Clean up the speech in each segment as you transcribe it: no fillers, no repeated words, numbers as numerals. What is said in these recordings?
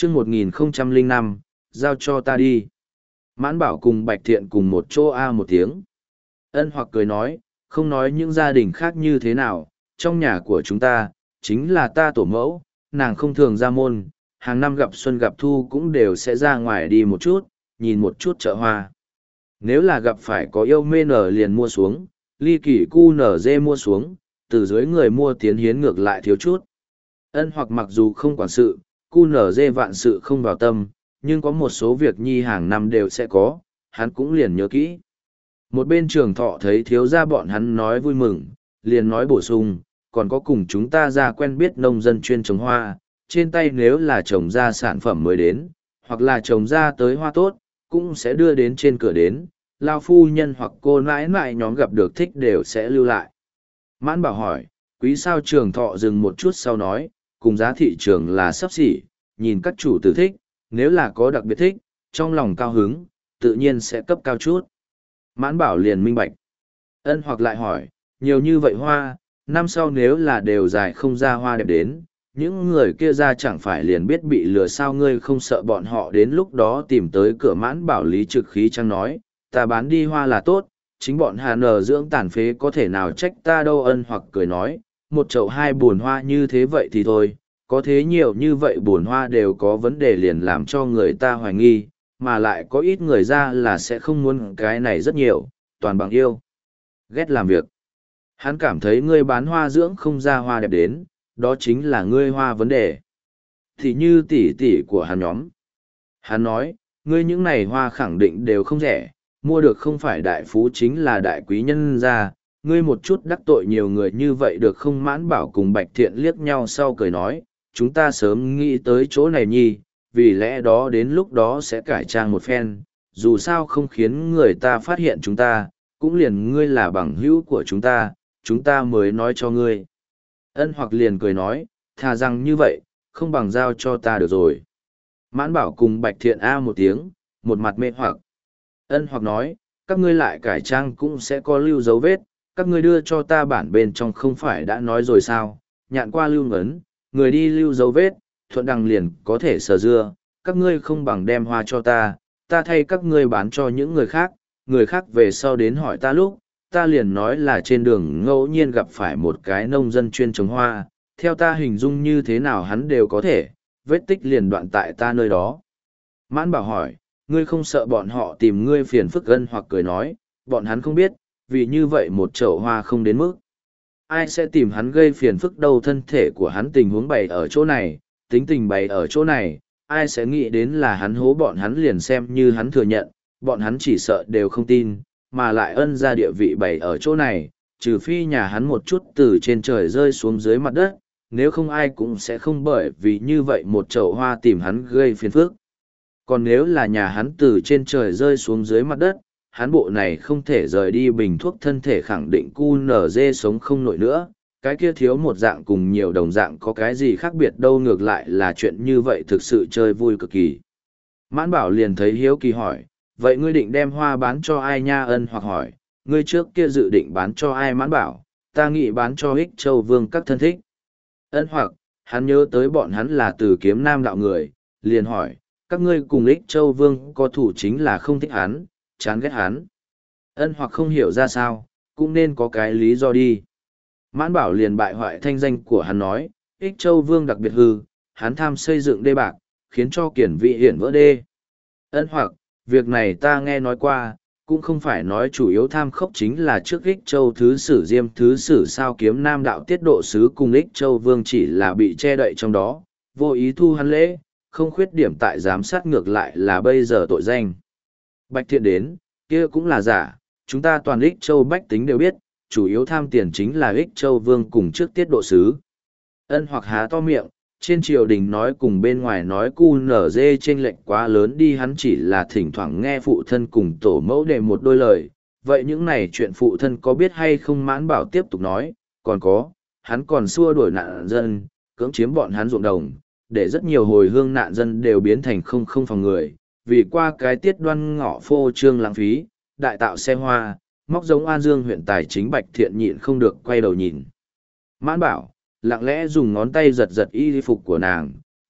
chương 1005, giao cho ta đi. Mãn Bảo cùng Bạch Thiện cùng một chỗ một tiếng. Ân Hoặc cười nói, không nói những gia đình khác như thế nào, trong nhà của chúng ta, chính là ta tổ mẫu, nàng không thường ra môn, hàng năm gặp xuân gặp thu cũng đều sẽ ra ngoài đi một chút, nhìn một chút chợ hoa. Nếu là gặp phải có yêu mê nở liền mua xuống, ly kỳ cu nở dê mua xuống, từ dưới người mua tiến hiến ngược lại thiếu chút. Ân Hoặc mặc dù không quản sự, cu nở dê vạn sự không vào tâm, nhưng có một số việc nhi hàng năm đều sẽ có, hắn cũng liền nhớ kỹ. Một bên Trường Thọ thấy thiếu gia bọn hắn nói vui mừng, liền nói bổ sung, còn có cùng chúng ta ra quen biết nông dân chuyên trồng hoa, trên tay nếu là trồng ra sản phẩm mới đến, hoặc là trồng ra tới hoa tốt, cũng sẽ đưa đến trên cửa đến, lao phu nhân hoặc cô nãi nãi nhóm gặp được thích đều sẽ lưu lại. Mãn Bảo hỏi, quý sao Trường Thọ dừng một chút sau nói, cùng giá thị trường là sắp xỉ, nhìn các chủ tử thích, nếu là có đặc biệt thích, trong lòng cao hứng, tự nhiên sẽ cấp cao chút. Mãn Bảo liền minh bạch. Ân Hoặc lại hỏi, nhiều như vậy hoa, năm sau nếu là đều dài không ra hoa đẹp đến, những người kia ra chẳng phải liền biết bị lừa sao, ngươi không sợ bọn họ đến lúc đó tìm tới cửa. Mãn Bảo lý trực khí trăng nói, ta bán đi hoa là tốt, chính bọn hà nờ dưỡng tàn phế có thể nào trách ta đâu. Ân Hoặc cười nói, một chậu hai buồn hoa như thế vậy thì thôi, có thế nhiều như vậy buồn hoa đều có vấn đề liền làm cho người ta hoài nghi, mà lại có ít người ra là sẽ không muốn cái này rất nhiều, toàn bằng yêu. Ghét làm việc. Hắn cảm thấy ngươi bán hoa dưỡng không ra hoa đẹp đến, đó chính là ngươi hoa vấn đề. Thì như tỷ tỷ của hắn nhóm. Hắn nói, ngươi những này hoa khẳng định đều không rẻ, mua được không phải đại phú chính là đại quý nhân ra, ngươi một chút đắc tội nhiều người như vậy được không? Mãn Bảo cùng Bạch Thiện liếc nhau sau cười nói, chúng ta sớm nghĩ tới chỗ này nhi, vì lẽ đó đến lúc đó sẽ cải trang một phen, dù sao không khiến người ta phát hiện chúng ta, cũng liền ngươi là bằng hữu của chúng ta mới nói cho ngươi. Ân Hoặc liền cười nói, thà rằng như vậy, không bằng giao cho ta được rồi. Mãn Bảo cùng Bạch Thiện một tiếng, một mặt mê hoặc. Ân Hoặc nói, các ngươi lại cải trang cũng sẽ có lưu dấu vết, các ngươi đưa cho ta bản bên trong không phải đã nói rồi sao, nhạn qua lưu ngấn, người đi lưu dấu vết, thuận đằng liền có thể sờ dưa, các ngươi không bằng đem hoa cho ta thay các ngươi bán cho những người khác về sau đến hỏi ta lúc, ta liền nói là trên đường ngẫu nhiên gặp phải một cái nông dân chuyên trồng hoa, theo ta hình dung như thế nào hắn đều có thể, vết tích liền đoạn tại ta nơi đó. Mãn Bảo hỏi, ngươi không sợ bọn họ tìm ngươi phiền phức? Ân Hoặc cười nói, bọn hắn không biết, vì như vậy một chậu hoa không đến mức. Ai sẽ tìm hắn gây phiền phức đâu? Thân thể của hắn tình huống bày ở chỗ này, tính tình bày ở chỗ này, ai sẽ nghĩ đến là hắn hố bọn hắn? Liền xem như hắn thừa nhận, bọn hắn chỉ sợ đều không tin, mà lại Ân ra địa vị bày ở chỗ này, trừ phi nhà hắn một chút từ trên trời rơi xuống dưới mặt đất, nếu không ai cũng sẽ không bởi vì như vậy một chậu hoa tìm hắn gây phiền phức. Còn nếu là nhà hắn từ trên trời rơi xuống dưới mặt đất, hắn bộ này không thể rời đi bình thuốc thân thể khẳng định cu nở dê sống không nổi nữa, cái kia thiếu một dạng cùng nhiều đồng dạng có cái gì khác biệt đâu, ngược lại là chuyện như vậy thực sự chơi vui cực kỳ. Mãn Bảo liền thấy hiếu kỳ hỏi, vậy ngươi định đem hoa bán cho ai nha? Ân Hoặc hỏi, ngươi trước kia dự định bán cho ai? Mãn Bảo, ta nghĩ bán cho Ích Châu Vương các thân thích. Ân Hoặc, hắn nhớ tới bọn hắn là từ Kiếm Nam đạo người, liền hỏi, các ngươi cùng Ích Châu Vương có thủ chính là không thích hắn, chán ghét hắn. Ân Hoặc không hiểu ra sao, cũng nên có cái lý do đi. Mãn Bảo liền bại hoại thanh danh của hắn nói, Ích Châu Vương đặc biệt hư, hắn tham xây dựng đê bạc, khiến cho Kiển Vị hiển vỡ đê. Ân Hoặc, việc này ta nghe nói qua, cũng không phải nói chủ yếu tham khốc chính là trước Ích Châu Thứ Sử Diêm Thứ Sử sao Kiếm Nam đạo tiết độ sứ cùng Ích Châu Vương chỉ là bị che đậy trong đó, vô ý thu hắn lễ, không khuyết điểm tại giám sát, ngược lại là bây giờ tội danh. Bạch Thiện đến, kia cũng là giả, chúng ta toàn Ích Châu bách tính đều biết, chủ yếu tham tiền chính là Ích Châu Vương cùng trước tiết độ sứ. Ân Hoặc há to miệng, trên triều đình nói cùng bên ngoài nói cu nở dê chênh lệch quá lớn đi, hắn chỉ là thỉnh thoảng nghe phụ thân cùng tổ mẫu để một đôi lời. Vậy những này chuyện phụ thân có biết hay không? Mãn Bảo tiếp tục nói, còn có, hắn còn xua đuổi nạn dân, cưỡng chiếm bọn hắn ruộng đồng, để rất nhiều hồi hương nạn dân đều biến thành không phòng người, vì qua cái tiết Đoan Ngọ phô trương lãng phí, đại tạo xe hoa, móc giống An Dương huyện tài chính. Bạch Thiện nhịn không được quay đầu nhìn. Mãn Bảo lặng lẽ dùng ngón tay giật giật y phục của nàng,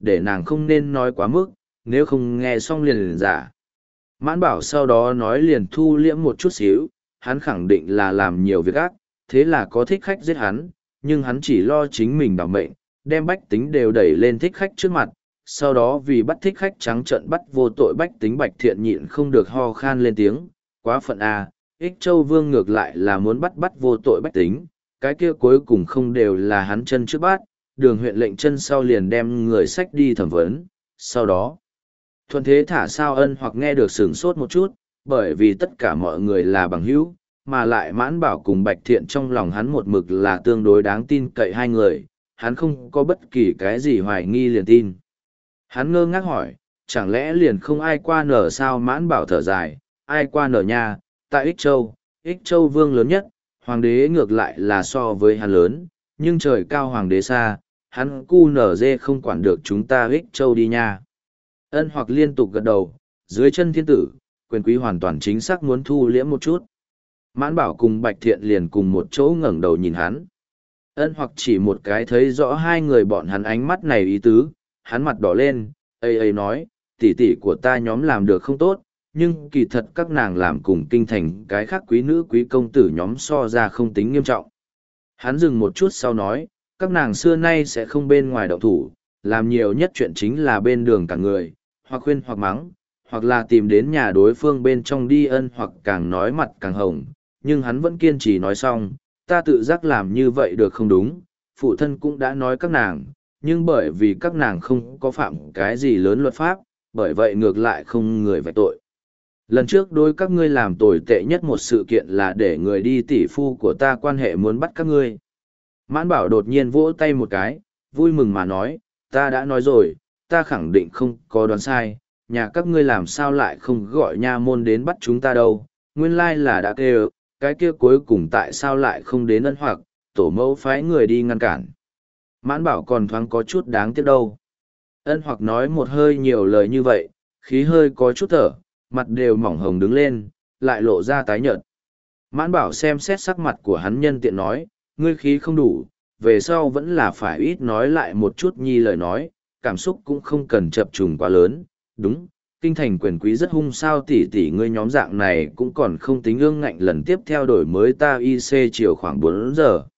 để nàng không nên nói quá mức, nếu không nghe xong liền giả. Mãn bảo sau đó nói liền thu liễm một chút xíu, hắn khẳng định là làm nhiều việc ác, thế là có thích khách giết hắn, nhưng hắn chỉ lo chính mình bảo mệnh, đem bách tính đều đẩy lên thích khách trước mặt. Sau đó vì bắt thích khách trắng trợn bắt vô tội bách tính Bạch Thiện nhịn không được ho khan lên tiếng, quá phận à, Ích Châu Vương ngược lại là muốn bắt vô tội bách tính, cái kia cuối cùng không đều là hắn chân trước bắt, đường huyện lệnh chân sau liền đem người sách đi thẩm vấn, sau đó thuận thế thả sao Ân Hoặc nghe được sửng sốt một chút, bởi vì tất cả mọi người là bằng hữu, mà lại Mãn Bảo cùng Bạch Thiện trong lòng hắn một mực là tương đối đáng tin cậy hai người, hắn không có bất kỳ cái gì hoài nghi liền tin. Hắn ngơ ngác hỏi, chẳng lẽ liền không ai qua nở sao? Mãn Bảo thở dài, ai qua nở nha, tại Ích Châu Vương lớn nhất, hoàng đế ngược lại là so với hắn lớn, nhưng trời cao hoàng đế xa, hắn cu nở dê không quản được chúng ta Ích Châu đi nha. Ân Hoặc liên tục gật đầu, dưới chân thiên tử, quyền quý hoàn toàn chính xác muốn thu liễm một chút. Mãn Bảo cùng Bạch Thiện liền cùng một chỗ ngẩng đầu nhìn hắn. Ân Hoặc chỉ một cái thấy rõ hai người bọn hắn ánh mắt này ý tứ, hắn mặt đỏ lên, ấy nói, tỷ tỷ của ta nhóm làm được không tốt, nhưng kỳ thật các nàng làm cùng kinh thành cái khác quý nữ quý công tử nhóm so ra không tính nghiêm trọng. Hắn dừng một chút sau nói, các nàng xưa nay sẽ không bên ngoài động thủ, làm nhiều nhất chuyện chính là bên đường cả người, hoặc khuyên hoặc mắng, hoặc là tìm đến nhà đối phương bên trong đi. Ân Hoặc càng nói mặt càng hồng, nhưng hắn vẫn kiên trì nói xong, ta tự giác làm như vậy được không đúng, phụ thân cũng đã nói các nàng, nhưng bởi vì các nàng không có phạm cái gì lớn luật pháp, bởi vậy ngược lại không người vạch tội. Lần trước đối các ngươi làm tồi tệ nhất một sự kiện là để người đi tỷ phu của ta quan hệ muốn bắt các ngươi. Mãn Bảo đột nhiên vỗ tay một cái, vui mừng mà nói, ta đã nói rồi, ta khẳng định không có đoán sai, nhà các ngươi làm sao lại không gọi nha môn đến bắt chúng ta đâu, nguyên lai là đã kêu, cái kia cuối cùng tại sao lại không đến Ân Hoặc, tổ mẫu phái người đi ngăn cản. Mãn Bảo còn thoáng có chút đáng tiếc đâu. Ân Hoặc nói một hơi nhiều lời như vậy, khí hơi có chút thở, mặt đều mỏng hồng đứng lên, lại lộ ra tái nhợt. Mãn Bảo xem xét sắc mặt của hắn nhân tiện nói, ngươi khí không đủ, về sau vẫn là phải ít nói lại một chút nhi lời nói, cảm xúc cũng không cần chập trùng quá lớn, đúng, kinh thành quyền quý rất hung sao tỷ tỷ ngươi nhóm dạng này cũng còn không tính ương ngạnh lần tiếp theo đổi mới ta IC chiều khoảng 4 giờ.